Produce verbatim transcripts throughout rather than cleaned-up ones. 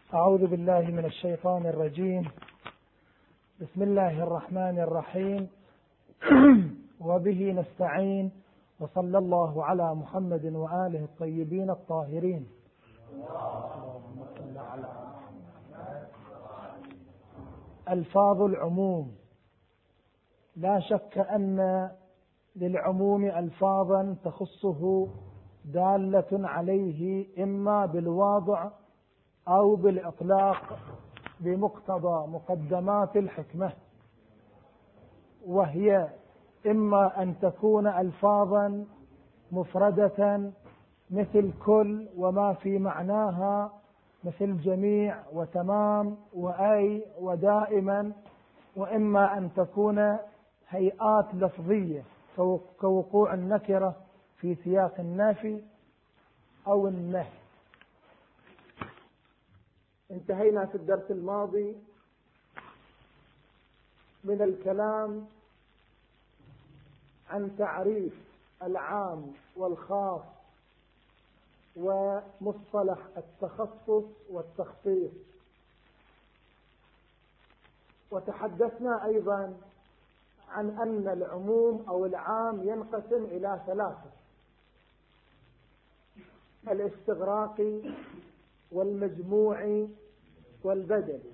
أعوذ بالله من الشيطان الرجيم. بسم الله الرحمن الرحيم. وبه نستعين، وصلى الله على محمد وآله الطيبين الطاهرين. اللهم صل على محمد. ألفاظ العموم، لا شك أن للعموم ألفاظا تخصه دالة عليه إما بالواضع أو بالإطلاق بمقتضى مقدمات الحكمة، وهي إما أن تكون ألفاظا مفردة مثل كل وما في معناها، مثل جميع وتمام وأي ودائما، وإما أن تكون هيئات لفظية كوقوع النكرة في سياق النفي أو النهي. انتهينا في الدرس الماضي من الكلام عن تعريف العام والخاص ومصطلح التخصص والتخصيص، وتحدثنا أيضا عن أن العموم أو العام ينقسم إلى ثلاثة: الاستغراقي والمجموعي والبدلي.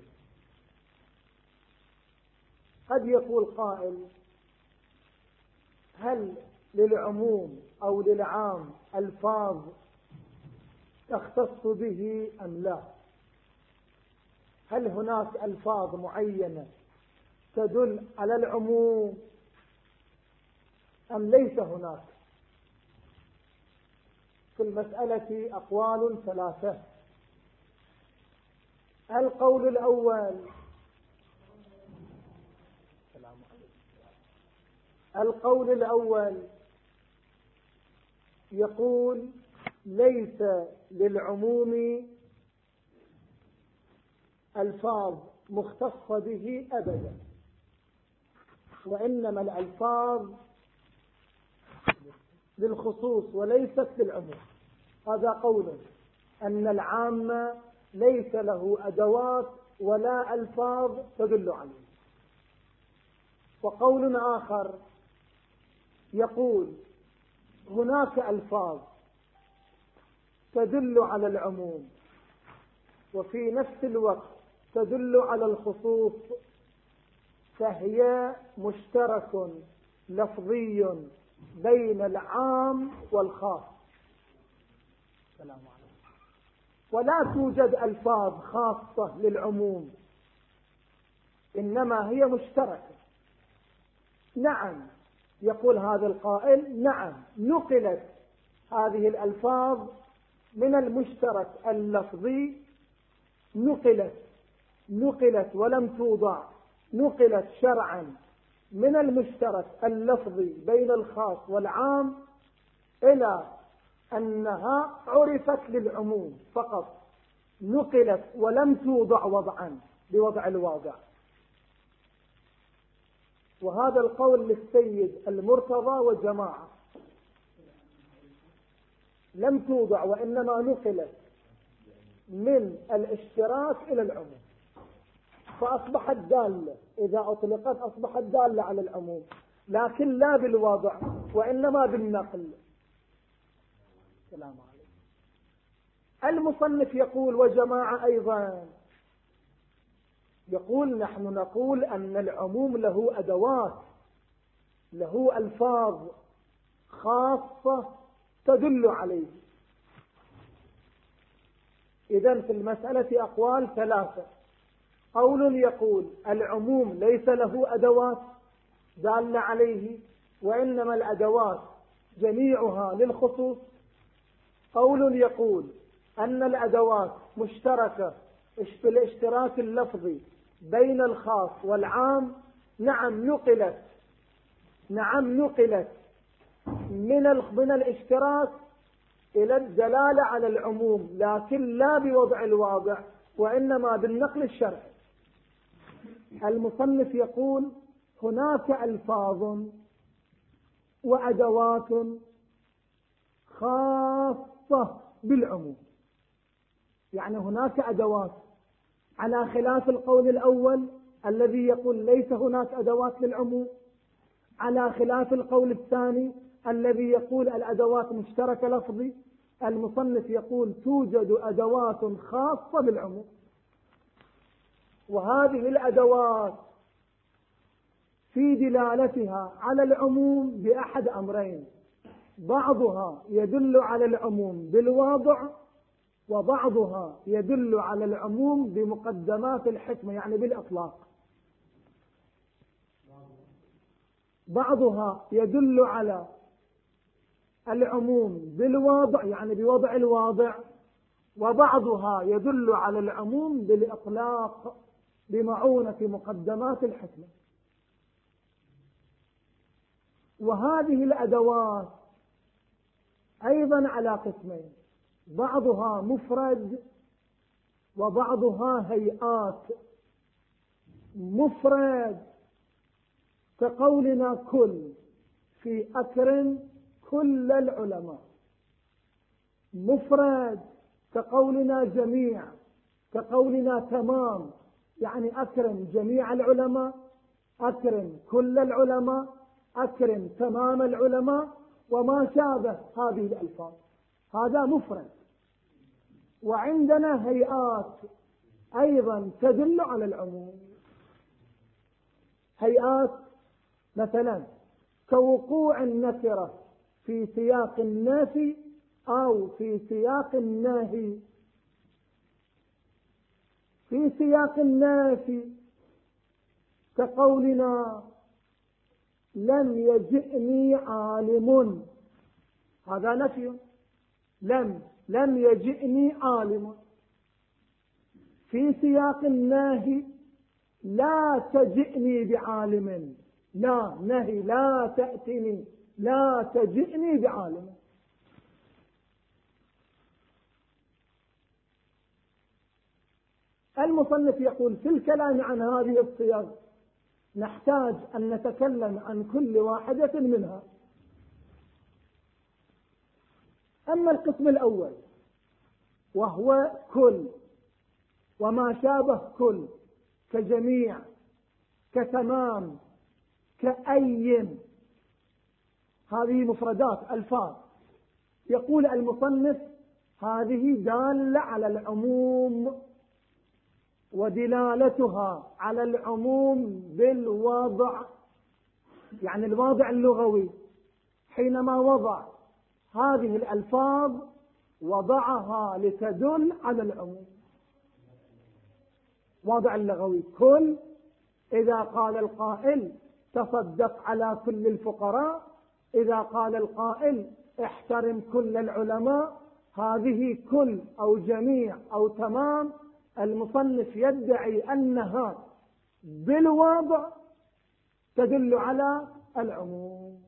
قد يقول قائل: هل للعموم أو للعام ألفاظ تختص به أم لا؟ هل هناك ألفاظ معينة تدل على العموم أم ليس هناك؟ في المسألة أقوال ثلاثة. القول الأول القول الأول يقول: ليس للعموم ألفاظ مختصة به أبدا، وإنما الألفاظ للخصوص وليست للعموم. هذا قول أن العام ليس له أدوات ولا ألفاظ تدل عليه. وقول آخر يقول: هناك ألفاظ تدل على العموم وفي نفس الوقت تدل على الخصوص، فهي مشترك لفظي بين العام والخاص. السلام عليكم. ولا توجد ألفاظ خاصة للعموم، إنما هي مشتركة. نعم، يقول هذا القائل: نعم، نقلت هذه الألفاظ من المشترك اللفظي، نقلت نقلت ولم توضع، نقلت شرعا من المشترك اللفظي بين الخاص والعام إلى أنها عرفت للعموم فقط، نقلت ولم توضع وضعا بوضع الواضع. وهذا القول للسيد المرتضى وجماعة، لم توضع وإنما نقلت من الاشتراك إلى العموم، فأصبحت دالة. إذا أطلقت أصبحت دالة على العموم، لكن لا بالوضع وإنما بالنقل. السلام عليكم. المصنف يقول: وجماعة أيضا يقول: نحن نقول أن العموم له أدوات، له ألفاظ خاصة تدل عليه. إذن في المسألة أقوال ثلاثة: قول يقول العموم ليس له أدوات دالة عليه، وإنما الأدوات جميعها للخصوص. قول يقول أن الأدوات مشتركة في الاشتراك اللفظي بين الخاص والعام. نعم نقلت نعم نقلت من من الاشتراك إلى الدلالة على العموم، لكن لا بوضع الواضع وإنما بالنقل الشرعي. المصنف يقول: هناك ألفاظ وأدوات خاصة بالعموم، يعني هناك أدوات على خلاف القول الأول الذي يقول ليس هناك أدوات للعموم، على خلاف القول الثاني الذي يقول الأدوات مشتركة لفظي. المصنف يقول توجد أدوات خاصة بالعموم، وهذه الأدوات في دلالتها على العموم بأحد أمرين: بعضها يدل على العموم بالواضع، وبعضها يدل على العموم بمقدمات الحكمة يعني بالإطلاق. بعضها يدل على العموم بالواضع يعني بوضع الواضع، وبعضها يدل على العموم بالإطلاق بمعونة مقدمات الحكمة. وهذه الأدوات أيضا على قسمين: بعضها مفرد وبعضها هيئات. مفرد كقولنا كل في أكرم كل العلماء، مفرد كقولنا جميع، كقولنا تمام يعني أكرم جميع العلماء، أكرم كل العلماء، أكرم تمام العلماء وما شابه هذه الألفاظ، هذا مفرد. وعندنا هيئات أيضا تدل على العموم. هيئات مثلا كوقوع النكرة في سياق النفي أو في سياق النهي. في سياق النفي كقولنا لم يجئني عالم، هذا نفي. لم لم يجئني عالم. في سياق النهي لا تجئني بعالم، لا نهي، لا تأتني، لا تجئني بعالم. المصنف يقول في الكلام عن هذه الصيغ نحتاج أن نتكلم عن كل واحدة منها. أما القسم الأول وهو كل وما شابه كل كجميع كتمام كأي، هذه مفردات ألفاظ. يقول المصنف هذه دالة على العموم، ودلالتها على العموم بالوضع يعني الواضع اللغوي. حينما وضع هذه الألفاظ وضعها لتدل على العموم. واضع اللغوي كل، إذا قال القائل تصدق على كل الفقراء، إذا قال القائل احترم كل العلماء، هذه كل أو جميع أو تمام. المصنف يدعي أنها بالوضع تدل على العموم،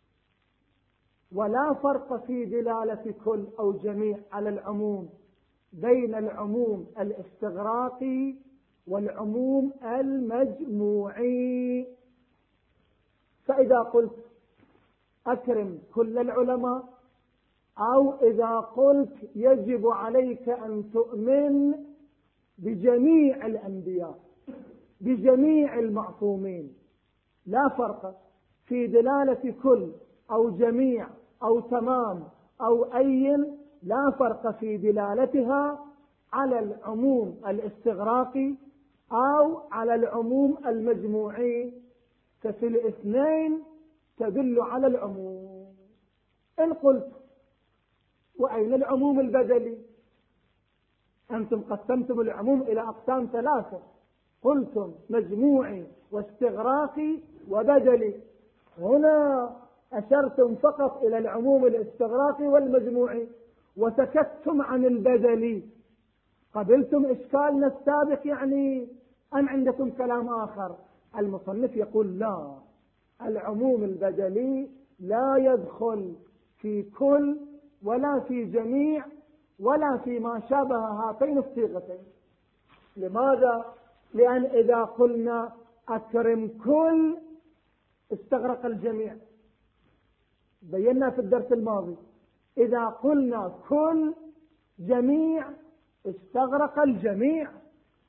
ولا فرق في دلالة كل أو جميع على العموم بين العموم الاستغراقي والعموم المجموعي. فإذا قلت أكرم كل العلماء، أو إذا قلت يجب عليك أن تؤمن بجميع الأنبياء بجميع المعصومين، لا فرق في دلالة كل أو جميع أو تمام أو أي، لا فرق في دلالتها على العموم الاستغراقي أو على العموم المجموعي، ففي الاثنين تدل على العموم. إن قلت وأين العموم البدلي؟ أنتم قسمتم العموم إلى أقسام ثلاثة، قلتم مجموعي واستغراقي وبدلي. هنا أشرتم فقط إلى العموم الاستغراقي والمجموعي وسكتتم عن البدلي. قبلتم إشكالنا السابق يعني أم عندكم كلام آخر؟ المصنف يقول لا، العموم البدلي لا يدخل في كل ولا في جميع ولا في ما شابه هاتين الصيغتين. لماذا؟ لأن إذا قلنا أكرم كل استغرق الجميع، بينا في الدرس الماضي. إذا قلنا كل جميع استغرق الجميع،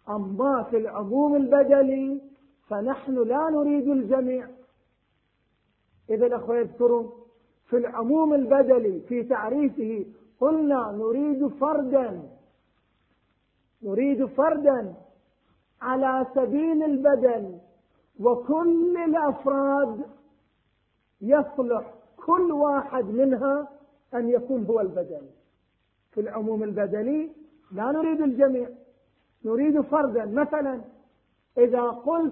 أما في العموم البدلي فنحن لا نريد الجميع. إذا الأخوة يذكرون في العموم البدلي في تعريفه قلنا نريد فردا، نريد فردا على سبيل البدل، وكل الأفراد يصلح كل واحد منها أن يكون هو البدل. في العموم البدلي لا نريد الجميع، نريد فردا. مثلا إذا قلت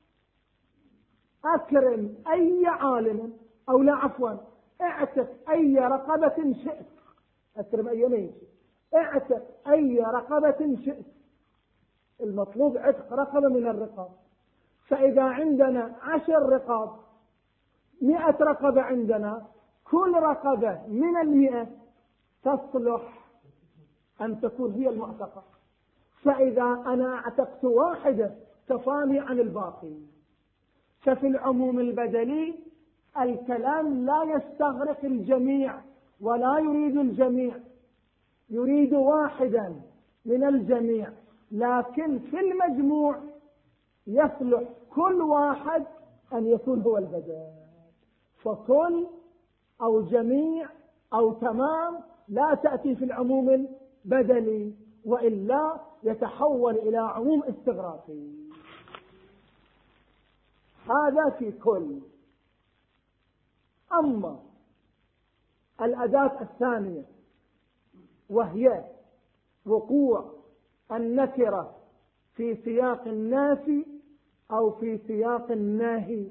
أكرم أي عالم، أو لا عفوا اعتق أي رقبة شئت، أكرم أي من شئت، اعتق أي رقبة شئت، المطلوب عتق رقبة من الرقاب. فإذا عندنا عشر رقاب، مئة رقبة عندنا، كل رقبة من المئة تصلح أن تكون هي المعتقة. فإذا أنا اعتقت واحدة كفاني عن الباقي. ففي العموم البدلي الكلام لا يستغرق الجميع ولا يريد الجميع، يريد واحدا من الجميع، لكن في المجموع يصلح كل واحد أن يكون هو البدل. فكل أو جميع أو تمام لا تأتي في العموم البدلي، وإلا يتحول إلى عموم استغراقي. هذا في كل. أما الأداة الثانية وهي وقوع النكرة في سياق النافي أو في سياق الناهي،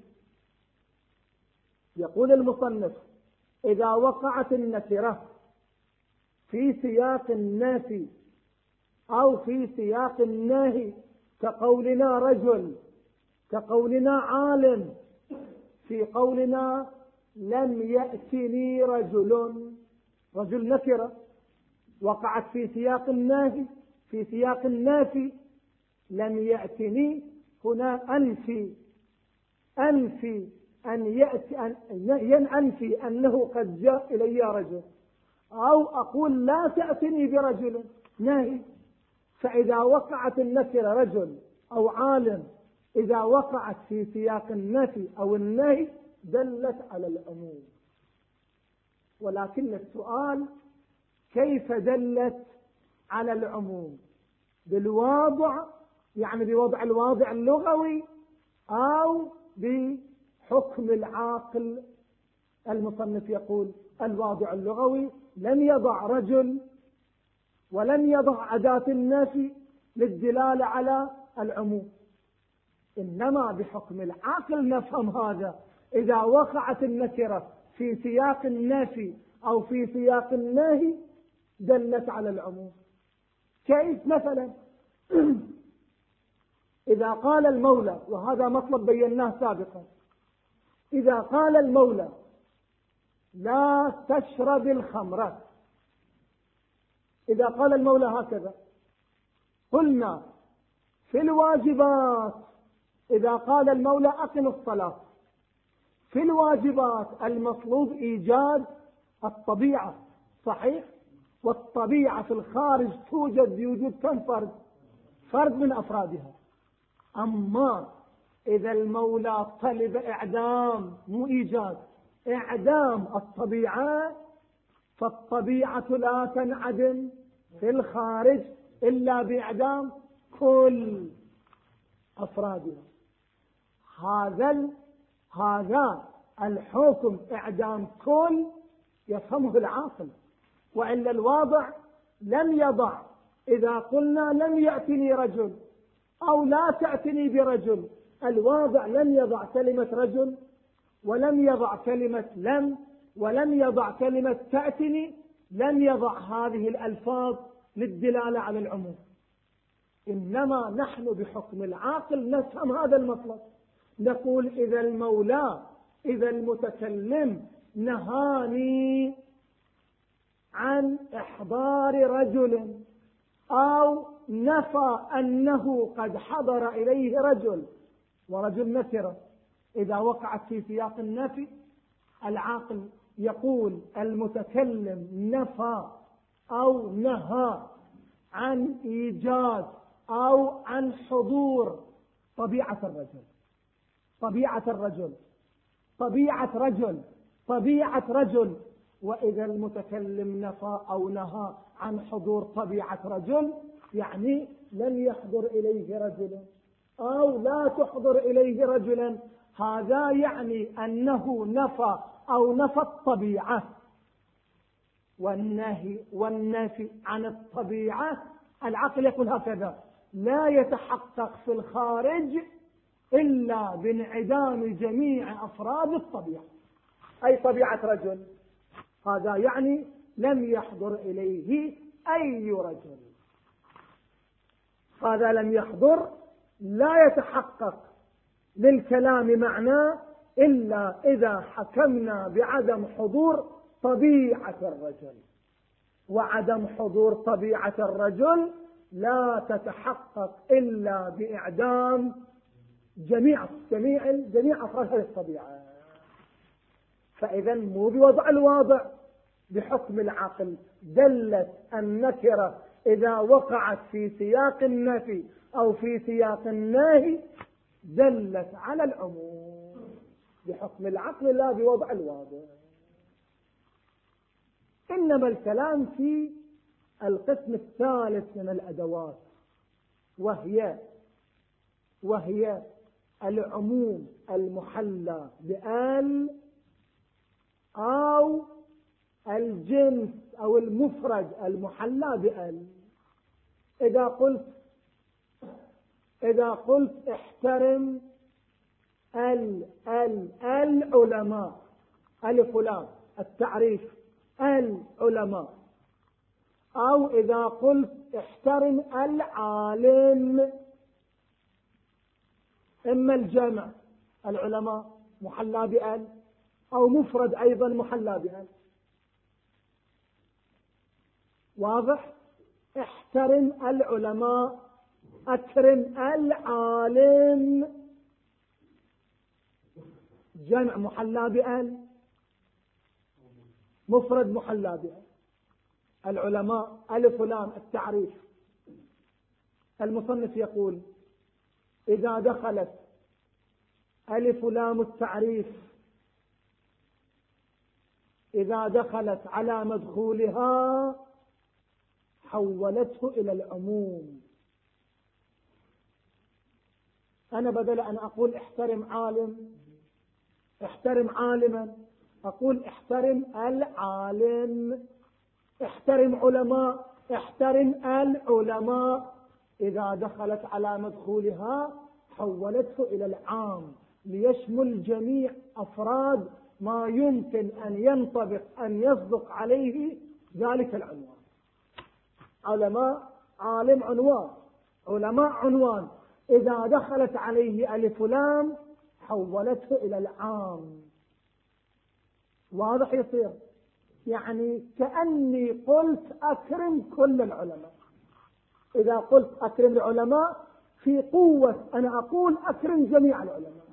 يقول المصنف إذا وقعت النكرة في سياق النافي أو في سياق الناهي، كقولنا رجل، كقولنا عالم، في قولنا لم يأتني رجل، رجل نكرة وقعت في سياق الناهي، في سياق النافي لم يأتني، هنا أنفي أنفي أن يأتي أن أنفي أنه قد جاء إلي رجل، أو أقول لا تأتني برجل ناهي. فإذا وقعت النكرة رجل أو عالم، إذا وقعت في سياق النفي أو النهي دلت على العموم. ولكن السؤال كيف دلت على العموم؟ بالواضع، يعني بوضع الواضع اللغوي، أو بحكم العاقل؟ المصنف يقول الواضع اللغوي لم يضع رجل ولم يضع أداة النفي للدلالة على العموم، إنما بحكم العقل نفهم هذا. إذا وقعت النكرة في سياق النفي أو في سياق النهي دلت على العموم. كيف؟ مثلا إذا قال المولى، وهذا مطلب بيناه سابقا، إذا قال المولى لا تشرب الخمر، إذا قال المولى هكذا، قلنا في الواجبات إذا قال المولى أقم الصلاة، في الواجبات المطلوب إيجاد الطبيعة، صحيح؟ والطبيعة في الخارج توجد بوجود كم فرد؟ فرد من أفرادها. أما إذا المولى طلب إعدام، مو إيجاد، إعدام الطبيعة، فالطبيعة لا تنعدم في الخارج إلا بإعدام كل أفرادها. هذا هذا الحكم إعدام كل يفهمه العاقل، وإلا الواضع لم يضع. إذا قلنا لم يأتني رجل أو لا تأتني برجل، الواضع لم يضع كلمة رجل، ولم يضع كلمة لم، ولم يضع كلمة تأتني، لم يضع هذه الألفاظ للدلالة على العموم. إنما نحن بحكم العاقل نفهم هذا المطلب، نقول إذا المولى، إذا المتكلم نهاني عن إحضار رجل أو نفى أنه قد حضر إليه رجل، ورجل نكرة، إذا وقعت في سياق النفي العاقل يقول المتكلم نفى أو نهى عن إيجاد أو عن حضور طبيعة الرجل طبيعة الرجل طبيعة رجل طبيعة رجل وإذا المتكلم نفى أو نهى عن حضور طبيعة رجل يعني لم يحضر إليه رجل أو لا تحضر إليه رجلا، هذا يعني أنه نفى أو نفى الطبيعة. والنهي والنفي عن الطبيعة العقل يقول هكذا: لا يتحقق في الخارج إلا بانعدام جميع أفراد الطبيعة، أي طبيعة رجل، هذا يعني لم يحضر إليه أي رجل، هذا لم يحضر، لا يتحقق للكلام معناه إلا إذا حكمنا بعدم حضور طبيعة الرجل، وعدم حضور طبيعة الرجل لا تتحقق إلا بإعدام جميع جميع جميع أفراد هذه الطبيعة. فإذا مو بوضع الواضع، بحكم العقل دلت النكرة إذا وقعت في سياق النفي أو في سياق النهي دلت على العموم بحكم العقل لا بوضع الواضع. إنما الكلام في القسم الثالث من الأدوات، وهي وهي العموم المحلى بآل أو الجنس أو المفرد المحلى بآل. إذا قلت إذا قلت احترم ال ال العلماء، ألف ولام التعريف العلماء، أو إذا قلت احترم العالم، إما الجمع العلماء محلى بأل أو مفرد أيضا محلى بأل. واضح؟ احترم العلماء، أكرم العالم، جمع محلى بأل، مفرد محلى بأل. العلماء ألف لام التعريف. المصنف يقول: إذا دخلت ألف لام التعريف إذا دخلت على مدخولها حولته إلى العموم. أنا بدل أن أقول احترم عالم احترم عالما أقول احترم العالم، احترم علماء احترم العلماء. إذا دخلت على مدخولها حولته إلى العام ليشمل جميع أفراد ما يمكن أن ينطبق أن يصدق عليه ذلك العنوان. علماء عالم عنوان، علماء عنوان، إذا دخلت عليه ألف لام حولته إلى العام. واضح يصير؟ يعني كأني قلت أكرم كل العلماء. إذا قلت أكرم العلماء في قوة أنا أقول أكرم جميع العلماء.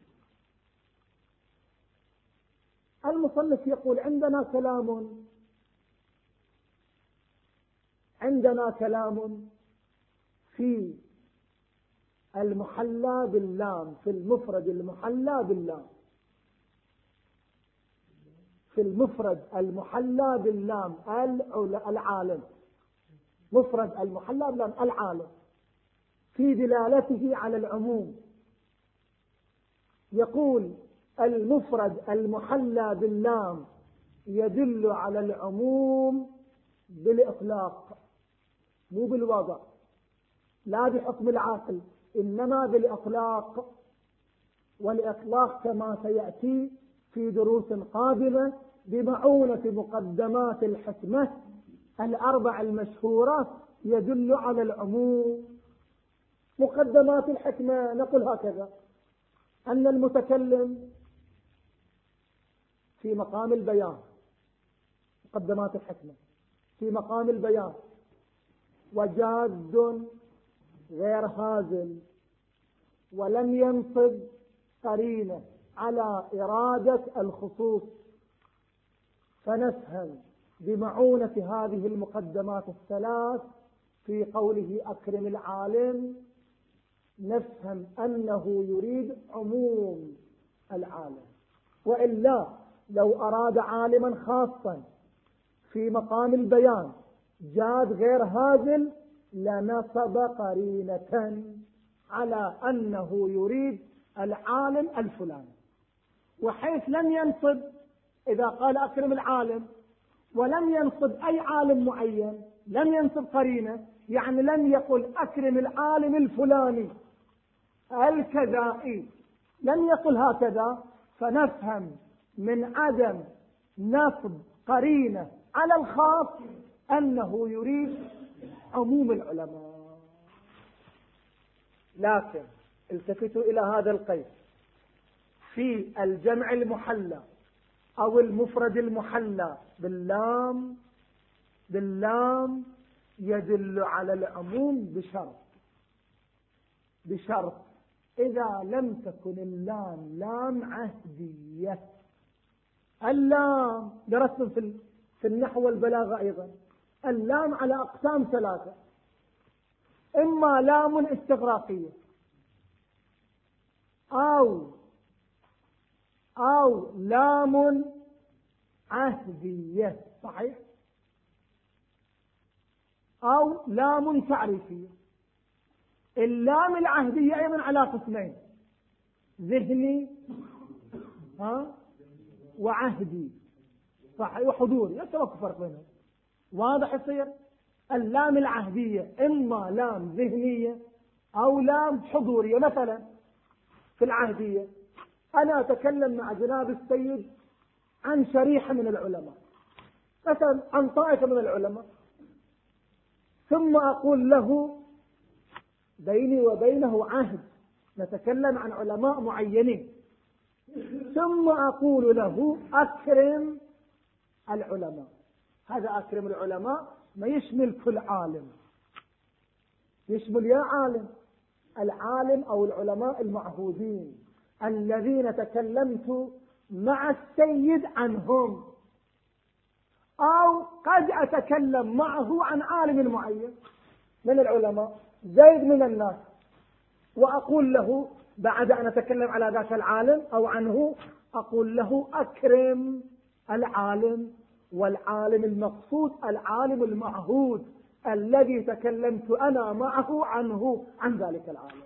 المصنف يقول: عندنا كلام عندنا كلام في المحلى باللام، في المفرد المحلى باللام، في المفرد المحلى باللام العالم، مفرد المحلى باللام العالم، في دلالته على العموم. يقول: المفرد المحلى باللام يدل على العموم بالإطلاق، مو بالوضع، لا بحكم العقل، إنما بالإطلاق. والإطلاق كما سيأتي في دروس قادمة بمعونة مقدمات الحكمة الأربع المشهورة يدل على العموم. مقدمات الحكمة نقول هكذا: أن المتكلم في مقام البيان، مقدمات الحكمة في مقام البيان، وجاد غير هازل، ولم ينصب قرينة على إرادة الخصوص، فنفهم بمعونة هذه المقدمات الثلاث في قوله أكرم العالم نفهم أنه يريد عموم العالم. وإلا لو أراد عالما خاصا في مقام البيان جاد غير هازل لنصب قرينة على أنه يريد العالم الفلاني، وحيث لم ينصب إذا قال أكرم العالم ولم ينصب أي عالم معين، لم ينصب قرينة، يعني لم يقل أكرم العالم الفلاني الكذائي، لم يقل هكذا، فنفهم من عدم نصب قرينة على الخاص أنه يريد عموم العلماء. لكن التفتوا إلى هذا القيد في الجمع المحلى أو المفرد المحلى باللام باللام يدل على العموم بشرط بشرط إذا لم تكن اللام لام عهدية. اللام درسنا في في النحو والبلاغة أيضا، اللام على أقسام ثلاثة: إما لام استغراقية أو أو لام عهدية، صحيح، أو لام تعريفية. اللام العهدية أيضا على قسمين: ذهني ها وعهدي، صحيح، وحضوري، يتوقف فرق بينهم. واضح يصير؟ اللام العهدية إما لام ذهنية أو لام حضورية. مثلا في العهدية أنا أتكلم مع جناب السيد عن شريحة من العلماء، مثلا عن طائفة من العلماء، ثم أقول له بيني وبينه عهد، نتكلم عن علماء معينين، ثم أقول له أكرم العلماء. هذا أكرم العلماء ما يشمل كل عالم، يشمل يا عالم العالم أو العلماء المعهودين الذين تكلمت مع السيد عنهم، أو قد أتكلم معه عن عالم معين من العلماء، زيد من الناس، وأقول له بعد أن أتكلم على ذاك العالم أو عنه أقول له أكرم العالم، والعالم المقصود العالم المعهود الذي تكلمت أنا معه عنه عن ذلك العالم.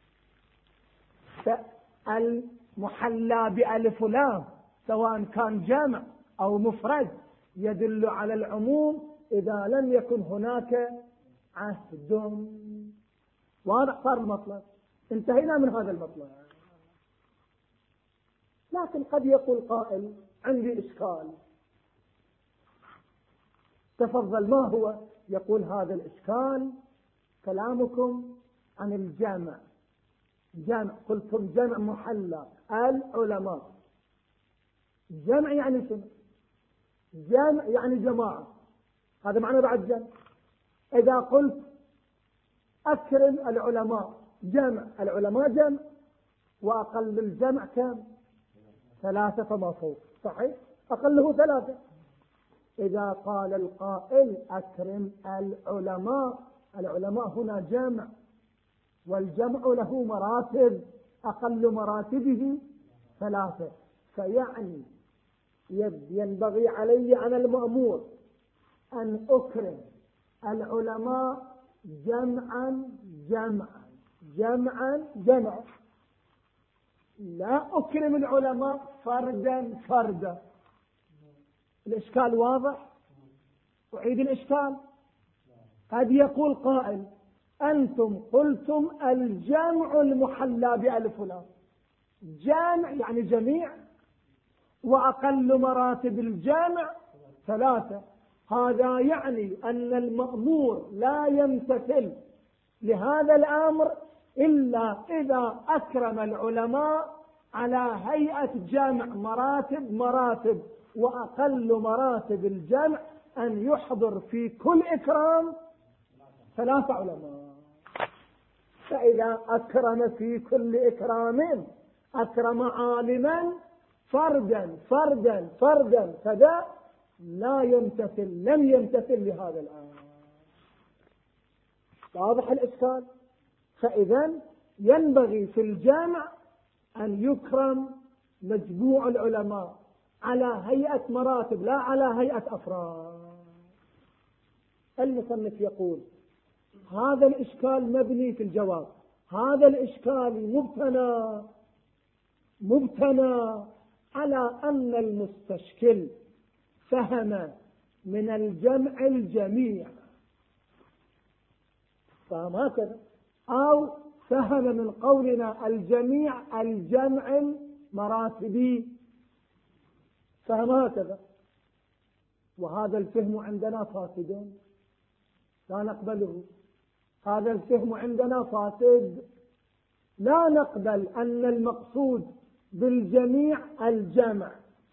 فالمحلى بألف لام سواء كان جمع أو مفرد يدل على العموم إذا لم يكن هناك عهد. واضح صار المطلب؟ انتهينا من هذا المطلب. لكن قد يقول قائل عندي إشكال، تفضل، ما هو؟ يقول هذا الإشكال كلامكم عن الجمع، جمع، قلتم جمع محلى العلماء، جمع يعني شنو؟ جمع يعني جماعة، هذا معنى بعد جمع. إذا قلت أكرم العلماء جمع، العلماء جمع، وأقل الجمع كم؟ ثلاثة فما فوق، صحيح، أقله ثلاثة. إذا قال القائل أكرم العلماء، العلماء هنا جمع، والجمع له مراتب، أقل مراتبه ثلاثة، فيعني ينبغي علي أنا المأمور أن أكرم العلماء جمعا جمعا جمعا جمعا، لا أكرم العلماء فردا فردا. الإشكال واضح؟ أعيد الإشكال. قد يقول قائل أنتم قلتم الجمع المحلى بألف لام، جامع يعني جميع، وأقل مراتب الجامع ثلاثة، هذا يعني أن المأمور لا يمتثل لهذا الأمر إلا إذا أكرم العلماء على هيئة جمع مراتب مراتب، وأقل مراتب الجمع أن يحضر في كل إكرام ثلاثة علماء. فإذا أكرم في كل إكرام أكرم عالما فردا فردا فردا، فذا لا يمتثل، لم يمتثل لهذا الأمر. واضح الإشكال؟ فإذا ينبغي في الجامع أن يكرم مجموع العلماء على هيئة مراتب لا على هيئة أفراد. المصنف يقول هذا الإشكال مبني في الجواب، هذا الإشكال مبتنى مبتنى على أن المستشكل فهم من الجمع الجميع، فهم هكذا، أو فهم من قولنا الجميع الجمع المراتبي، فهم هكذا، وهذا الفهم عندنا فاسد لا نقبله. هذا الفهم عندنا فاسد، لا نقبل أن المقصود بالجميع الجمع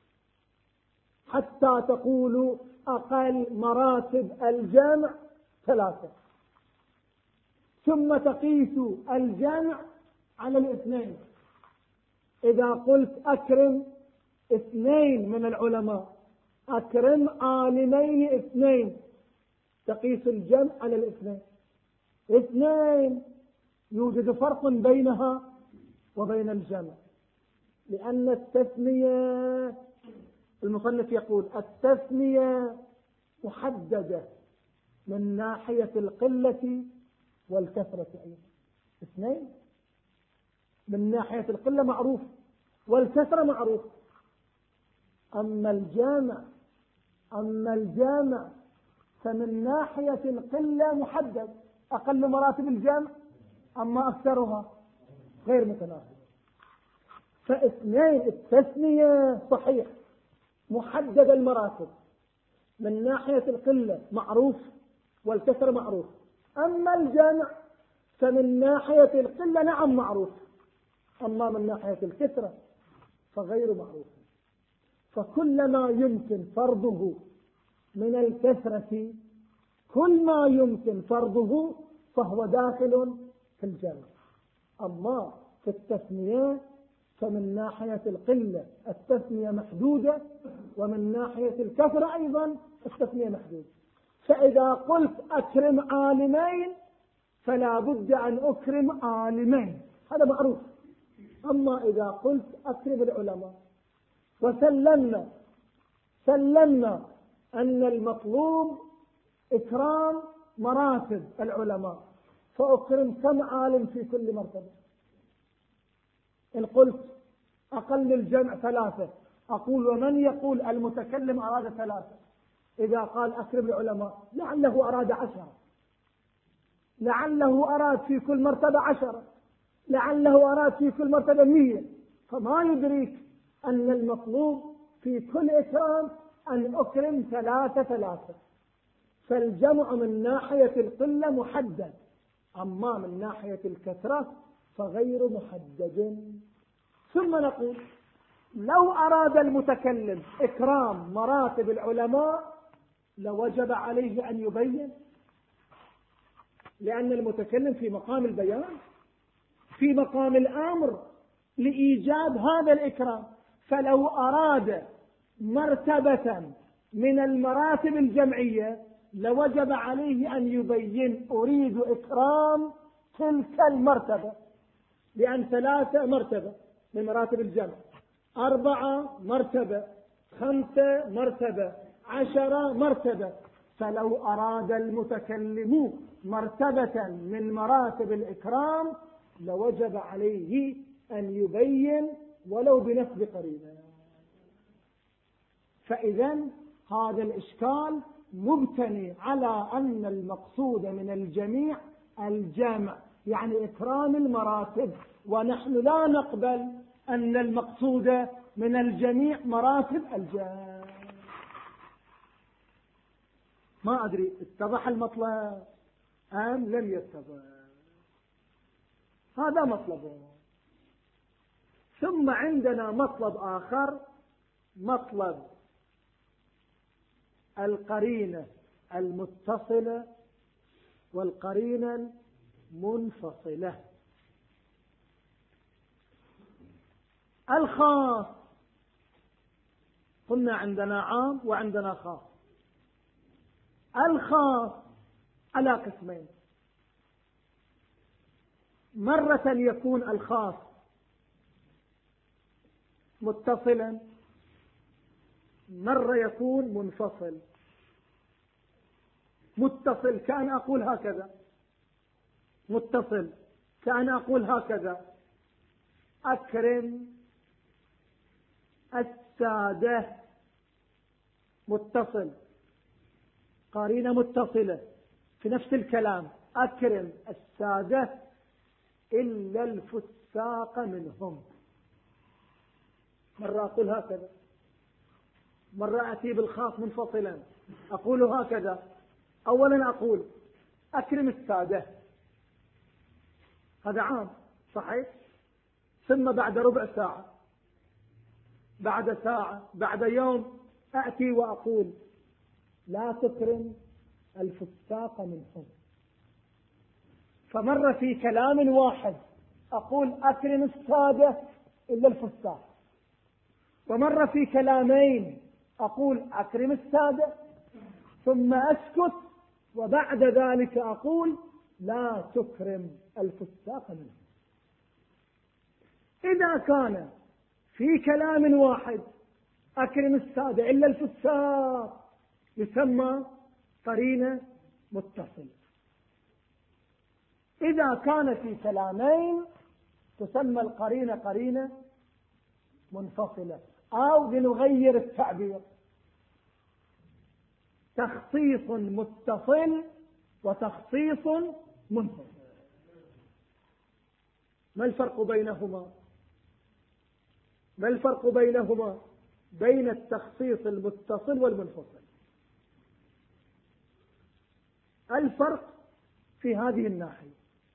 حتى تقولوا أقل مراتب الجمع ثلاثة، ثم تقيسوا الجمع على الاثنين. إذا قلت أكرم اثنين من العلماء، أكرم عالمين اثنين، تقيس الجمع على الاثنين. اثنين يوجد فرق بينها وبين الجمع، لأن التثنية، المصنف يقول التثنية محددة من ناحية القلة والكثرة أيضا. اثنين من ناحية القلة معروف والكثرة معروف. أما الجامع أما الجامع فمن ناحية القلة محدد، أقل مراتب الجامع، أما أكثرها غير متناسب. فاثنين التثنية صحيح محدد المراتب من ناحية القلة معروف والكثرة معروف. أما الجامع فمن ناحية القلة نعم معروف، أما من ناحية الكثرة فغير معروف. فكل ما يمكن فرضه من الكثرة، كل ما يمكن فرضه فهو داخل في الجمع. أما في التثنية فمن ناحية القلة التثنية محدودة، ومن ناحية الكثرة أيضا التثنية محدودة. فإذا قلت أكرم عالمين فلا بد أن أكرم عالمين، هذا معروف. أما إذا قلت أكرم العلماء وسلمنا سلمنا أن المطلوب إكرام مراتب العلماء، فأكرم كم عالم في كل مرتبة؟ إن قلت أقل الجمع ثلاثة، أقول ومن يقول المتكلم أراد ثلاثة؟ إذا قال أكرم العلماء لعله أراد عشرة، لعله أراد في كل مرتبة عشرة، لعله أراد في كل مرتبة مية، فما يدريك أن المطلوب في كل إكرام أن أكرم ثلاثة ثلاثة. فالجمع من ناحية القلة محدد، أما من ناحية الكثرة فغير محدد. ثم نقول لو أراد المتكلم إكرام مراتب العلماء لوجب عليه أن يبين، لأن المتكلم في مقام البيان، في مقام الأمر لإيجاب هذا الإكرام. فلو أراد مرتبة من المراتب الجمعية لوجب عليه أن يبين أريد إكرام تلك المرتبة، لأن ثلاثة مرتبة من مراتب الجمع، أربعة مرتبة، خمسة مرتبة، عشرة مرتبة. فلو أراد المتكلم مرتبة من مراتب الإكرام لوجب عليه أن يبين ولو بنسب قرينة. فإذا هذا الإشكال مبتني على أن المقصود من الجميع الجامع، يعني إكرام المراتب، ونحن لا نقبل أن المقصود من الجميع مراتب الجامع. ما أدري اتضح المطلب أم لم يتضح؟ هذا مطلب. ثم عندنا مطلب آخر، مطلب القرينة المتصلة والقرينة المنفصلة. الخاص قلنا عندنا عام وعندنا خاص. الخاص على قسمين: مرة يكون الخاص متصلا، مرة يكون منفصل. متصل كأن أقول هكذا، متصل كأن أقول هكذا: أكرم السادة. متصل، قرينة متصلة في نفس الكلام: أكرم السادة إلا الفساق منهم. مرة أقول هكذا، مرة أتي بالخاص منفصلا أقول هكذا. أولا أقول أكرم السادة، هذا عام صحيح، ثم بعد ربع ساعة، بعد ساعة، بعد يوم، أأتي وأقول لا تكرم الفساق منهم. فمر في كلام واحد أقول أكرم السادة إلا الفساق، ومر في كلامين أقول أكرم السادة ثم أسكت، وبعد ذلك أقول لا تكرم الفساق منهم. إذا كان في كلام واحد أكرم السادة إلا الفساق يسمى قرينة متصلة. إذا كان في كلامين تسمى القرينة قرينة منفصلة، أو لنغير التعبير: تخصيص متصل وتخصيص منفصل. ما الفرق بينهما؟ ما الفرق بينهما؟ بين التخصيص المتصل والمنفصل. الفرق في هذه الناحية: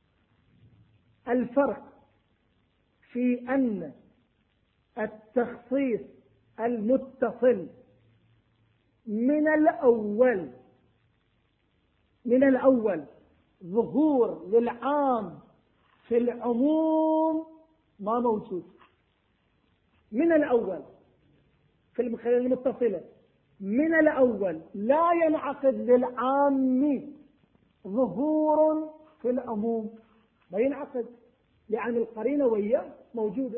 الفرق في أن التخصيص المتصل من الأول من الأول ظهور للعام في العموم ما موجود. من الأول في الخلال المتصلة من الأول لا ينعقد للعام ظهور في العموم، ما ينعقد لأن القرينة وياه موجودة.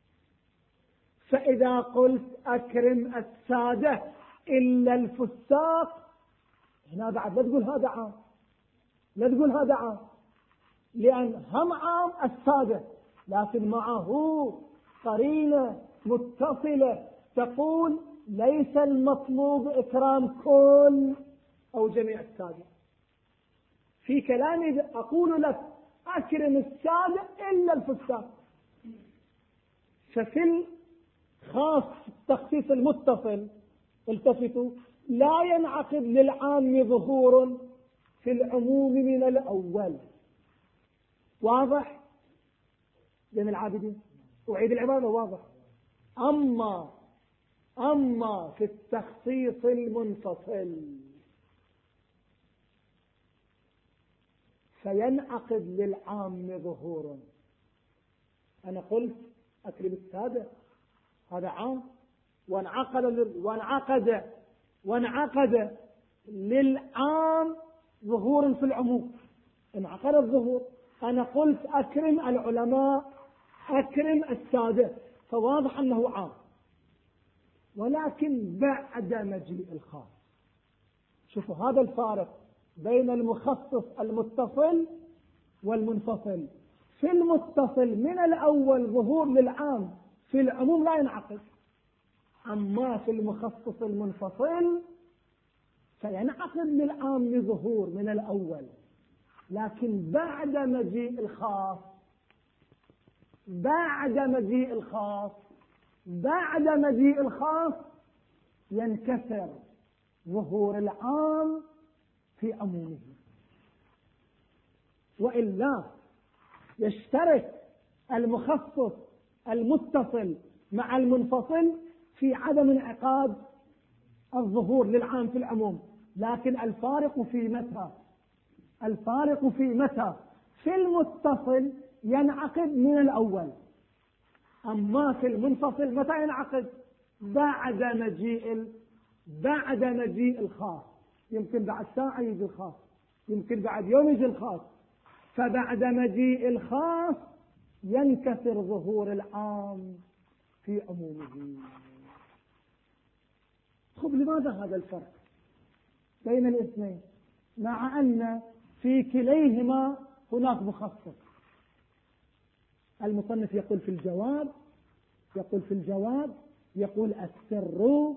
فإذا قلت أكرم السادة إلا الفساق، هنا بعد لا تقول هذا عام، لا تقول هذا عام، لأن هم عام السادة لكن معه قرينة متصلة تقول ليس المطلوب إكرام كل أو جميع السادة. في كلامي أقول لك أكرم السادة إلا الفساق. ففي الخاص التخصيص المتصل التفتوا لا ينعقد للعام ظهور في العموم من الأول. واضح بين العابدين؟ أعيد العبارة واضح. أما أما في التخصيص المنفصل فينعقد للعام ظهور. أنا قلت أكرم السادة هذا عام، وانعقد وانعقد وانعقد للعام ظهور في العموم، انعقد الظهور. أنا قلت أكرم العلماء، أكرم السادة، فواضح أنه عام، ولكن بعد مجيء الخاص. شوفوا هذا الفارق بين المخصص المتصل والمنفصل. في المتصل من الأول ظهور للعام في العموم لا ينعقد، أما في المخصص المنفصل فينعقد للعام ظهور من الأول، لكن بعد مجيء الخاص بعد مجيء الخاص بعد مجيء الخاص ينكسر ظهور العام في عمومه، وإلا يشترك المخصص المتصل مع المنفصل في عدم انعقاد الظهور للعام في العموم. لكن الفارق في متى الفارق في متى في المتصل ينعقد من الأول، أما في المنفصل متى ينعقد؟ بعد مجيء بعد مجيء الخاص. يمكن بعد ساعة يجي الخاص، يمكن بعد يوم يجي الخاص، فبعد مجيء الخاص ينكسر ظهور العام في عمومه. طب لماذا هذا الفرق بين الاثنين مع أن في كليهما هناك مخصص؟ المصنف يقول في الجواب يقول في الجواب يقول السر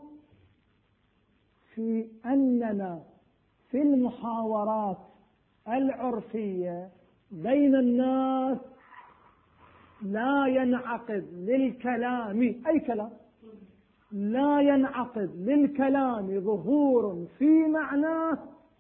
في أننا في المحاورات العرفية بين الناس لا ينعقد للكلام أي كلام لا ينعقد للكلام ظهور في معناه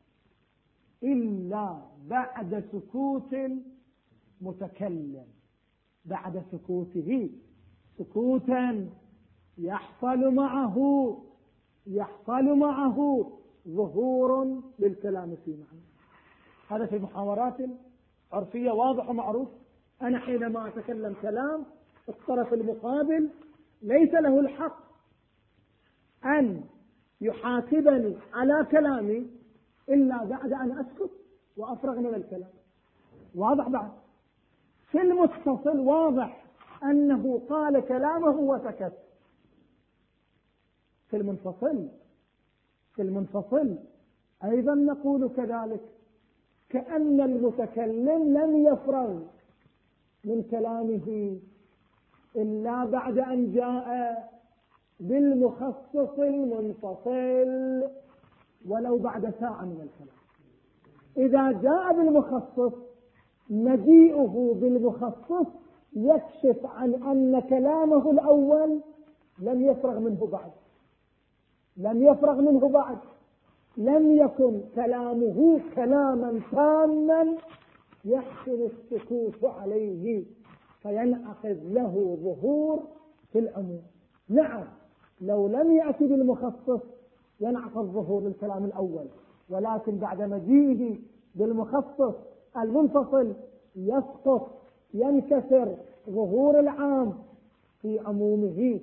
إلا بعد سكوت المتكلم، بعد سكوته سكوتا يحصل معه يحصل معه ظهور للكلام في معنى. هذا في المحاورات العرفية واضح ومعروف. أنا حينما أتكلم كلام الطرف المقابل ليس له الحق أن يحاسبني على كلامي إلا بعد أن أسكت وأفرغ من الكلام. واضح بعد. في المتصل واضح أنه قال كلامه وسكت. في المنفصل في المنفصل أيضا نقول كذلك، كأن المتكلم لم يفرغ من كلامه إلا بعد أن جاء بالمخصص المنفصل ولو بعد ساعة من الكلام. إذا جاء بالمخصص مجيئه بالمخصص يكشف عن أن كلامه الأول لم يفرغ منه بعد لم يفرغ منه بعد لم يكن كلامه كلاما تاما يحسن السكوت عليه فينعقد له ظهور في العموم. نعم لو لم يأتي بالمخصص ينعقد ظهور الكلام الأول، ولكن بعد مجيئه بالمخصص المنفصل يسقط ينكسر ظهور العام في عمومه.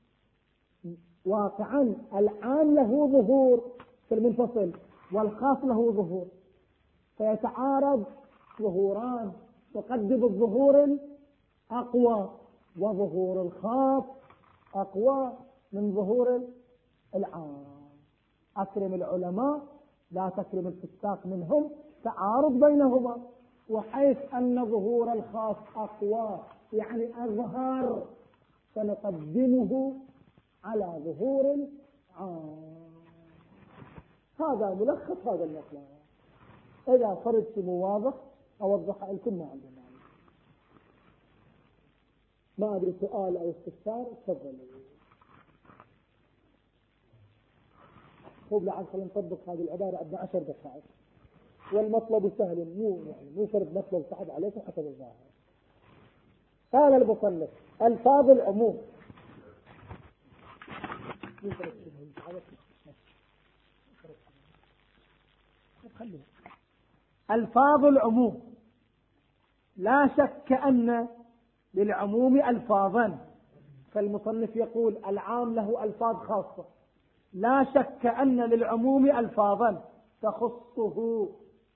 واقعا العام له ظهور في المنفصل والخاص له ظهور، فيتعارض ظهوران، تقدم الظهور الأقوى وظهور الخاص أقوى من ظهور العام. أكرم العلماء لا تكرم الفساق منهم، تعارض بينهما، وحيث أن ظهور الخاص أقوى يعني أظهر فنقدمه على ظهور العام. هذا ملخص هذا المطلب. إذا فرضت واضح أوضح لكم ما عندنا. ما أدري سؤال أو استفسار تفضل. طب لعل خلينا نطبق هذه العبارة عندنا عشر دقائق، والمطلب سهل مو يعني مو فرض مطلب صعب عليكم حسب الظاهر. قال المصنف ألفاظ العموم. ألفاظ العموم لا شك أن للعموم ألفاظا، فالمصنف يقول العام له ألفاظ خاصة. لا شك أن للعموم ألفاظا تخصه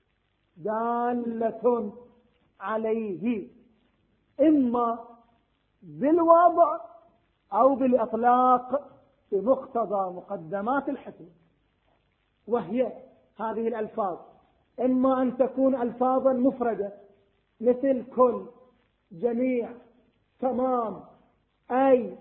دالة عليه إما بالوضع أو بالإطلاق بمقتضى مقدمات الحكم. وهي هذه الألفاظ إما أن تكون ألفاظا مفردة مثل كل، جميع، تمام، أي،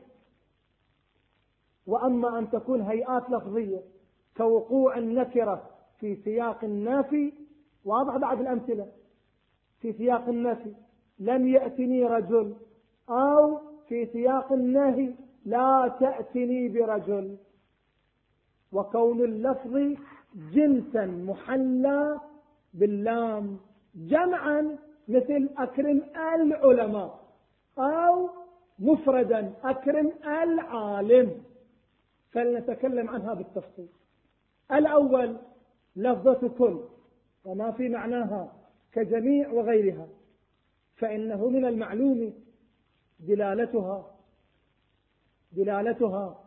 وأما أن تكون هيئات لفظية كوقوع النكرة في سياق النفي. واضح بعد الأمثلة في سياق النفي لم يأتني رجل، أو في سياق النهي لا تأتني برجل. وكون اللفظ جنسا محلى باللام جمعا مثل أكرم العلماء، أو مفردا أكرم العالم. فلنتكلم عنها بالتفصيل. الأول لفظة كل وما في معناها كجميع وغيرها، فإنه من المعلوم دلالتها دلالتها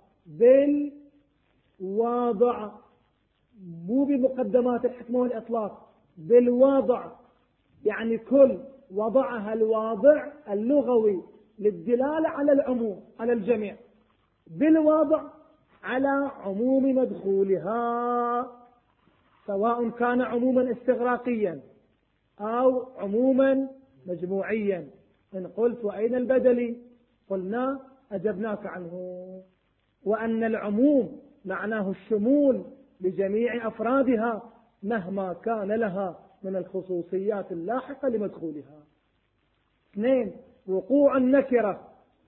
بالواضع، مو بمقدمات الحكمة والإطلاق، بالواضع يعني كل وضعها الواضع اللغوي للدلالة على العموم على الجميع، بالوضع على عموم مدخولها، سواء كان عموما استغراقيا أو عموما مجموعيا. إن قلت وأين البدلي؟ قلنا أجبناك عنه، وأن العموم معناه الشمول لجميع أفرادها مهما كان لها من الخصوصيات اللاحقة لمدخولها. اثنين، وقوع النكرة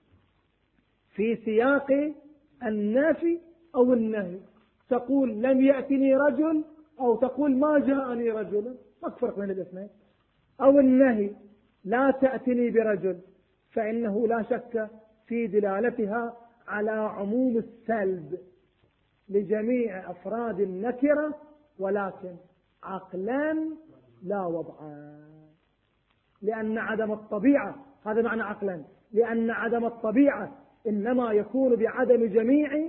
في سياق النفي أو النهي، تقول لم يأتني رجل أو تقول ما جاءني رجل، ما فرق بين الاثنين. أو النهي لا تأتني برجل، فإنه لا شك في دلالتها على عموم السلب لجميع أفراد النكرة، ولكن عقلا لا وضعا، لأن عدم الطبيعة، هذا معنى عقلا، لأن عدم الطبيعة إنما يكون بعدم جميع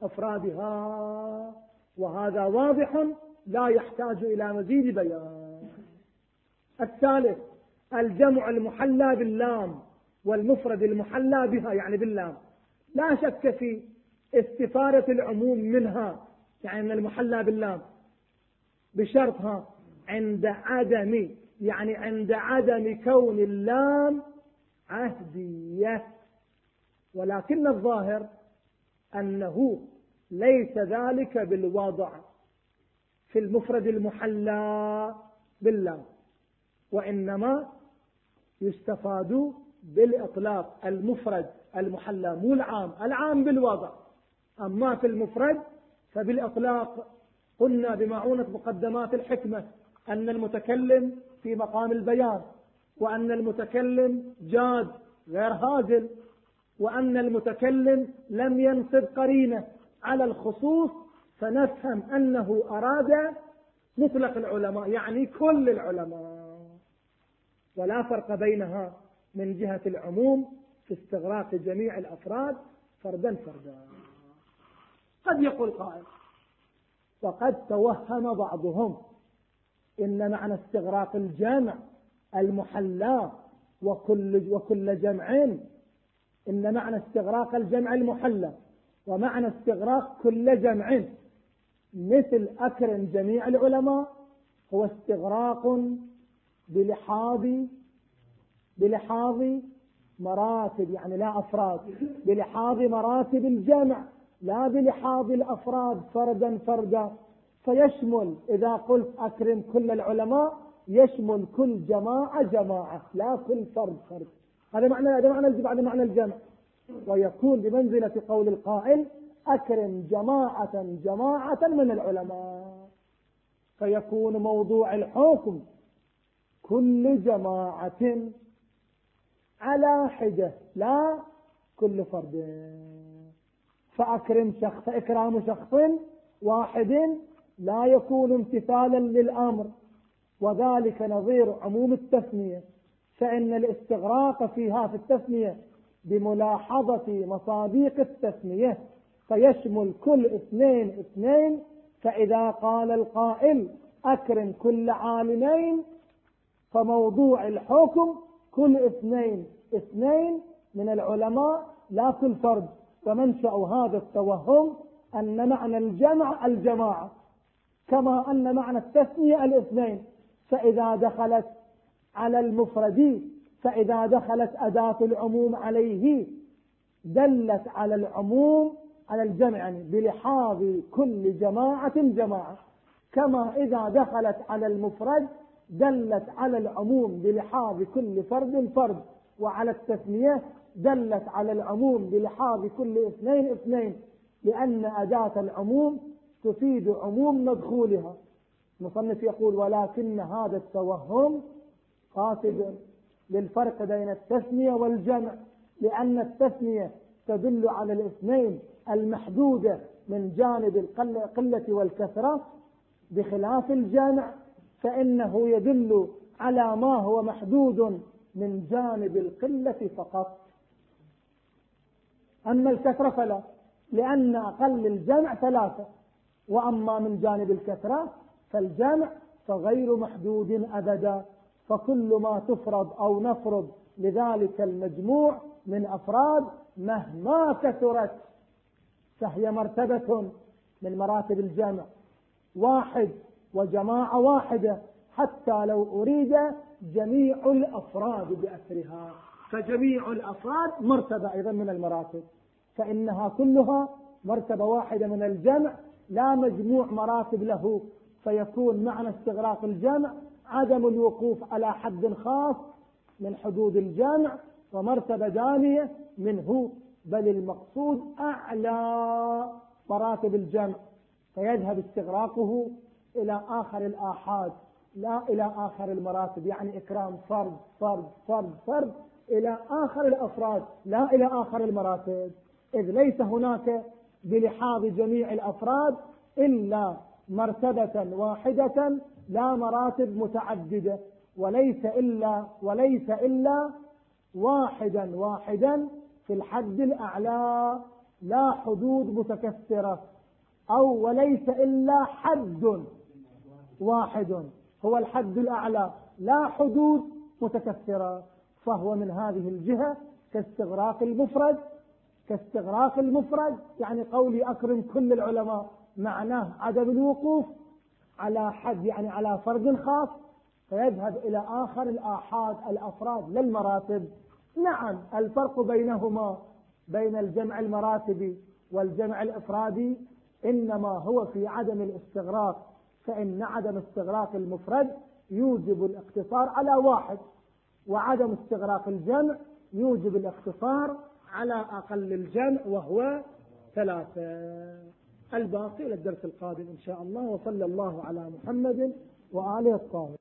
أفرادها، وهذا واضح لا يحتاج إلى مزيد بيان. الثالث، الجمع المحلى باللام والمفرد المحلى بها يعني باللام، لا شك في استفادة العموم منها، يعني من المحلى باللام، بشرطها عند عدم، يعني عند عدم كون اللام عهدية. ولكن الظاهر أنه ليس ذلك بالوضع في المفرد المحلى باللام، وإنما يستفاد بالإطلاق المفرد المحلى، مو العام، العام بالوضع، أما في المفرد فبالإطلاق. قلنا بمعونة مقدمات الحكمة أن المتكلم في مقام البيان، وأن المتكلم جاد غير هازل، وأن المتكلم لم ينصب قرينة على الخصوص، فنفهم أنه أراد مطلق العلماء يعني كل العلماء، ولا فرق بينها من جهة العموم في استغراق جميع الأفراد فردا فردا. قد يقول قائل وقد توهم بعضهم إن معنى استغراق الجمع المحلى وكل, وكل جمع، إن معنى استغراق الجمع المحلى ومعنى استغراق كل جمع مثل أكرم جميع العلماء هو استغراق بلحاظ بلحاظ مراتب، يعني لا أفراد، بلحاظ مراتب الجمع لا بلحاظ الأفراد فردا فردا، فيشمل إذا قلت أكرم كل العلماء يشمل كل جماعة جماعة لا كل فرد فرد. هذا معنى هذا معنى هذا معنى الجمع، ويكون بمنزلة قول القائل أكرم جماعة جماعة من العلماء، فيكون موضوع الحكم كل جماعة على حدة لا كل فرد. فأكرم شخص إكرام شخص واحد لا يكون امتثالا للأمر، وذلك نظير عموم التثنية، فإن الاستغراق فيها في التثنية بملاحظة مصاديق التثنية فيشمل كل اثنين اثنين. فإذا قال القائل أكرم كل عالمين فموضوع الحكم كل اثنين اثنين من العلماء لا كل فرد. ومنشأ هذا التوهم أن معنى الجمع الجماعة كما أن معنى التثنية الاثنين، فإذا دخلت على المفرد فإذا دخلت أداة العموم عليه دلت على العموم على الجمع، يعني بلحاظ كل جماعة جماعة، كما إذا دخلت على المفرد دلت على العموم بلحاظ كل فرد فرد، وعلى التثنية دلت على العموم بلحاظ كل اثنين اثنين، لأن أداة العموم تفيد عموم مدخولها. المصنف يقول ولكن هذا التوهم قاصد للفرق بين التثنية والجمع، لأن التثنية تدل على الاثنين المحدودة من جانب القلة والكثرة، بخلاف الجمع فإنه يدل على ما هو محدود من جانب القلة فقط. أما الكثرة فلا، لأن أقل الجمع ثلاثة، وأما من جانب الكثرة فالجمع فغير محدود أبدا، فكل ما تفرض أو نفرض لذلك المجموع من أفراد مهما كثرت فهي مرتبة من مراتب الجمع، واحد وجماعة واحدة، حتى لو أريد جميع الأفراد بأسرها، فجميع الأفراد مرتبة أيضا من المراتب، فإنها كلها مرتبة واحدة من الجمع، لا مجموع مراتب له، فيكون معنى استغراق الجمع عدم الوقوف على حد خاص من حدود الجمع ومرتبة دانية منه، بل المقصود أعلى مراتب الجمع، فيذهب استغراقه إلى آخر الآحاد لا إلى آخر المراتب، يعني إكرام فرد فرد فرد فرد إلى آخر الأفراد لا إلى آخر المراتب، إذ ليس هناك بلحاظ جميع الأفراد إلا مرتبة واحدة لا مراتب متعددة، وليس إلا وليس إلا واحدا واحدا في الحد الأعلى لا حدود متكثرة، أو وليس إلا حد واحد هو الحد الأعلى لا حدود متكثرة، فهو من هذه الجهة كاستغراق المفرد كاستغراق المفرد يعني قولي أكرم كل العلماء معناه عدم الوقوف على حد، يعني على فرد خاص، فيذهب إلى آخر الآحاد الأفراد للمراتب. نعم الفرق بينهما بين الجمع المراتبي والجمع الإفرادي إنما هو في عدم الاستغراق، فإن عدم استغراق المفرد يوجب الاقتصار على واحد، وعدم استغراق الجمع يوجب الاقتصار على أقل الجمع وهو ثلاثة. الباقي إلى الدرس القادم إن شاء الله، وصلى الله على محمد وآله الطاهرين.